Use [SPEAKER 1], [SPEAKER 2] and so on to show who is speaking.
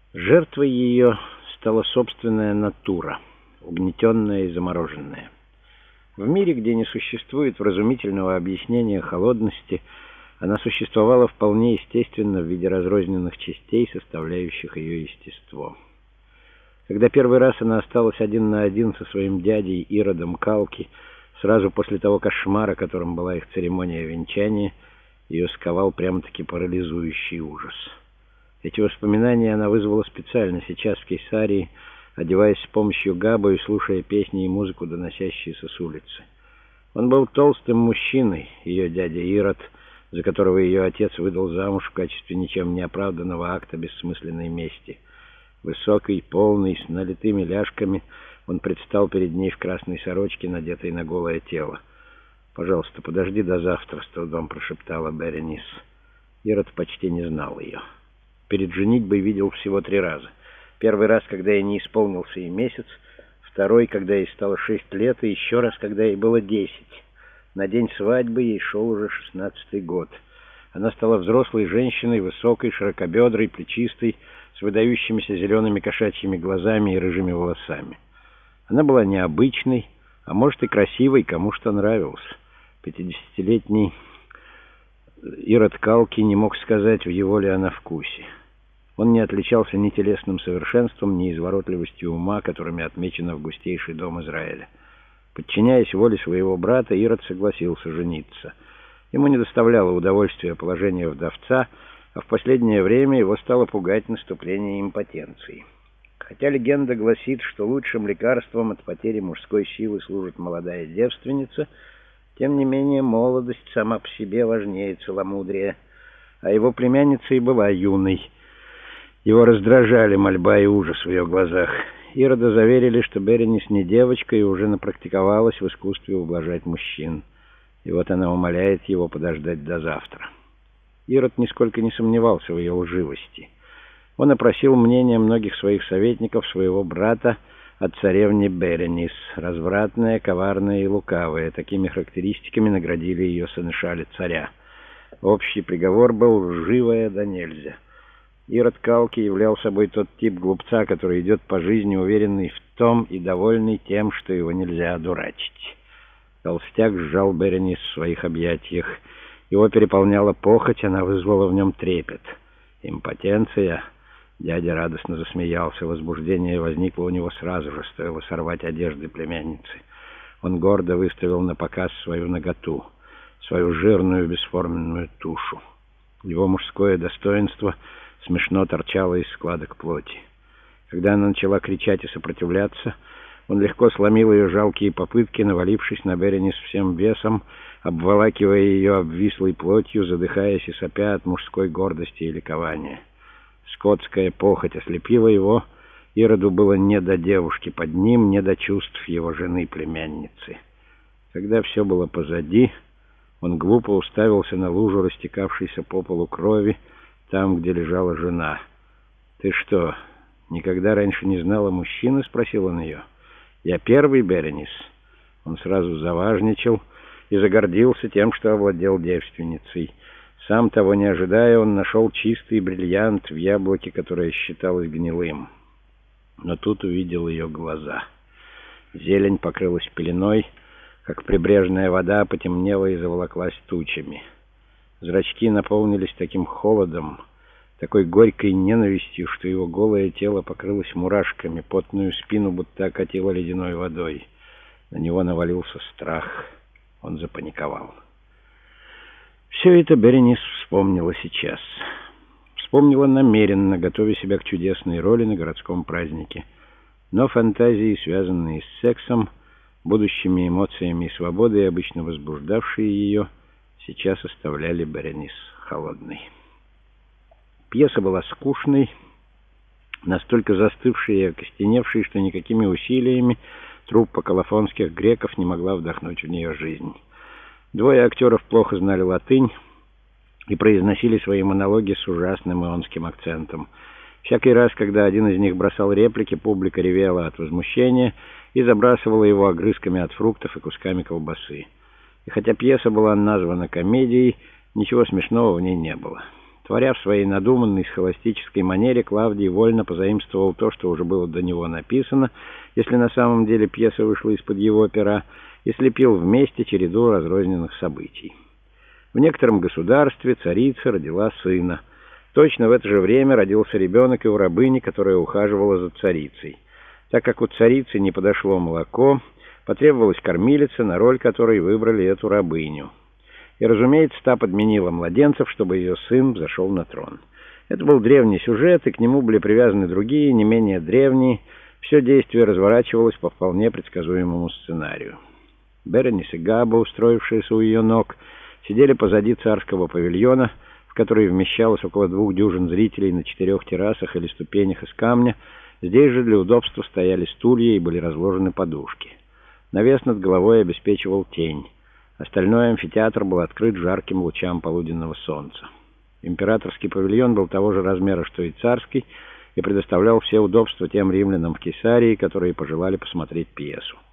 [SPEAKER 1] Жертвой ее стала собственная натура, угнетенная и замороженная. В мире, где не существует вразумительного объяснения холодности, она существовала вполне естественно в виде разрозненных частей, составляющих ее естество. Когда первый раз она осталась один на один со своим дядей Иродом Калки, сразу после того кошмара, которым была их церемония венчания, ее сковал прямо-таки парализующий ужас. Эти воспоминания она вызвала специально сейчас в Кейсарии, одеваясь с помощью габа и слушая песни и музыку, доносящиеся с улицы. Он был толстым мужчиной, ее дядя Ирод, за которого ее отец выдал замуж в качестве ничем не оправданного акта бессмысленной мести. Высокий, полный, с налитыми ляжками, он предстал перед ней в красной сорочке, надетой на голое тело. «Пожалуйста, подожди до завтра», — с трудом прошептала Беренис. Ирод почти не знал ее. Перед женитьбой видел всего 3 раза. Первый раз, когда ей не исполнился и месяц, второй, когда ей стало 6 лет, и еще раз, когда ей было 10. На день свадьбы ей шел уже 16-й год. Она стала взрослой женщиной, высокой, широкобедрой, плечистой, с выдающимися зелеными кошачьими глазами и рыжими волосами. Она была необычной, а может и красивой, кому что нравилось. 50-летний Ирод Калки не мог сказать, в его ли она вкусе. Он не отличался ни телесным совершенством, ни изворотливостью ума, которыми отмечено в густейший дом Израиля. Подчиняясь воле своего брата, Ирод согласился жениться. Ему не доставляло удовольствия положение вдовца, а в последнее время его стало пугать наступление импотенции. Хотя легенда гласит, что лучшим лекарством от потери мужской силы служит молодая девственница, тем не менее молодость сама по себе важнее целомудрия, а его племянница и была юной. Его раздражали мольба и ужас в ее глазах. Ирода заверили, что Беренис не девочка и уже напрактиковалась в искусстве ублажать мужчин. И вот она умоляет его подождать до завтра. Ирод нисколько не сомневался в ее лживости. Он опросил мнение многих своих советников, своего брата, о царевне Беренис. Развратная, коварная и лукавая. Такими характеристиками наградили ее сынышали царя. Общий приговор был лживая да нельзя. Ирод Калки являл собой тот тип глупца, который идет по жизни уверенный в том и довольный тем, что его нельзя одурачить. Толстяк сжал Беренис в своих объятиях. Его переполняла похоть, она вызвала в нем трепет. Импотенция. Дядя радостно засмеялся. Возбуждение возникло у него сразу же, стоило сорвать одежды племянницы. Он гордо выставил на показ свою наготу, свою жирную бесформенную тушу. Его мужское достоинство смешно торчало из складок плоти. Когда она начала кричать и сопротивляться, он легко сломил ее жалкие попытки, навалившись на Беренис всем весом, обволакивая ее обвислой плотью, задыхаясь и сопя от мужской гордости и ликования. Скотская похоть ослепила его. Ироду было не до девушки под ним, не до чувств его жены-племянницы. Когда все было позади, он глупо уставился на лужу, растекавшейся по полу крови, там, где лежала жена. «Ты что, никогда раньше не знала мужчины?» — спросил он ее. «Я первый, Беренис». Он сразу заважничал и загордился тем, что овладел девственницей. Сам того не ожидая, он нашел чистый бриллиант в яблоке, которое считалось гнилым. Но тут увидел ее глаза. Зелень покрылась пеленой, как прибрежная вода потемнела и заволоклась тучами. Зрачки наполнились таким холодом, такой горькой ненавистью, что его голое тело покрылось мурашками, потную спину будто окатило ледяной водой. На него навалился страх. Он запаниковал. Все это Беренис вспомнила сейчас. Вспомнила намеренно, готовя себя к чудесной роли на городском празднике. Но фантазии, связанные с сексом, будущими эмоциями и свободой, обычно возбуждавшие ее, сейчас оставляли Беренис холодной. Пьеса была скучной, настолько застывшей и окостеневшей, что никакими усилиями труппа колофонских греков не могла вдохнуть в нее жизнь. 2 актеров плохо знали латынь и произносили свои монологи с ужасным ионским акцентом. Всякий раз, когда один из них бросал реплики, публика ревела от возмущения и забрасывала его огрызками от фруктов и кусками колбасы. И хотя пьеса была названа комедией, ничего смешного в ней не было. Творя в своей надуманной схоластической манере, Клавдий вольно позаимствовал то, что уже было до него написано, если на самом деле пьеса вышла из-под его пера, и слепил вместе череду разрозненных событий. В некотором государстве царица родила сына. Точно в это же время родился ребенок и у рабыни, которая ухаживала за царицей. Так как у царицы не подошло молоко, потребовалась кормилица, на роль которой выбрали эту рабыню. И, разумеется, та подменила младенцев, чтобы ее сын взошел на трон. Это был древний сюжет, и к нему были привязаны другие, не менее древние. Все действие разворачивалось по вполне предсказуемому сценарию. Беренис и Габа, устроившиеся у ее ног, сидели позади царского павильона, в который вмещалось около 2 дюжин зрителей на 4 террасах или ступенях из камня. Здесь же для удобства стояли стулья и были разложены подушки. Навес над головой обеспечивал тень. Остальной амфитеатр был открыт жарким лучам полуденного солнца. Императорский павильон был того же размера, что и царский, и предоставлял все удобства тем римлянам в Кесарии, которые пожелали посмотреть пьесу.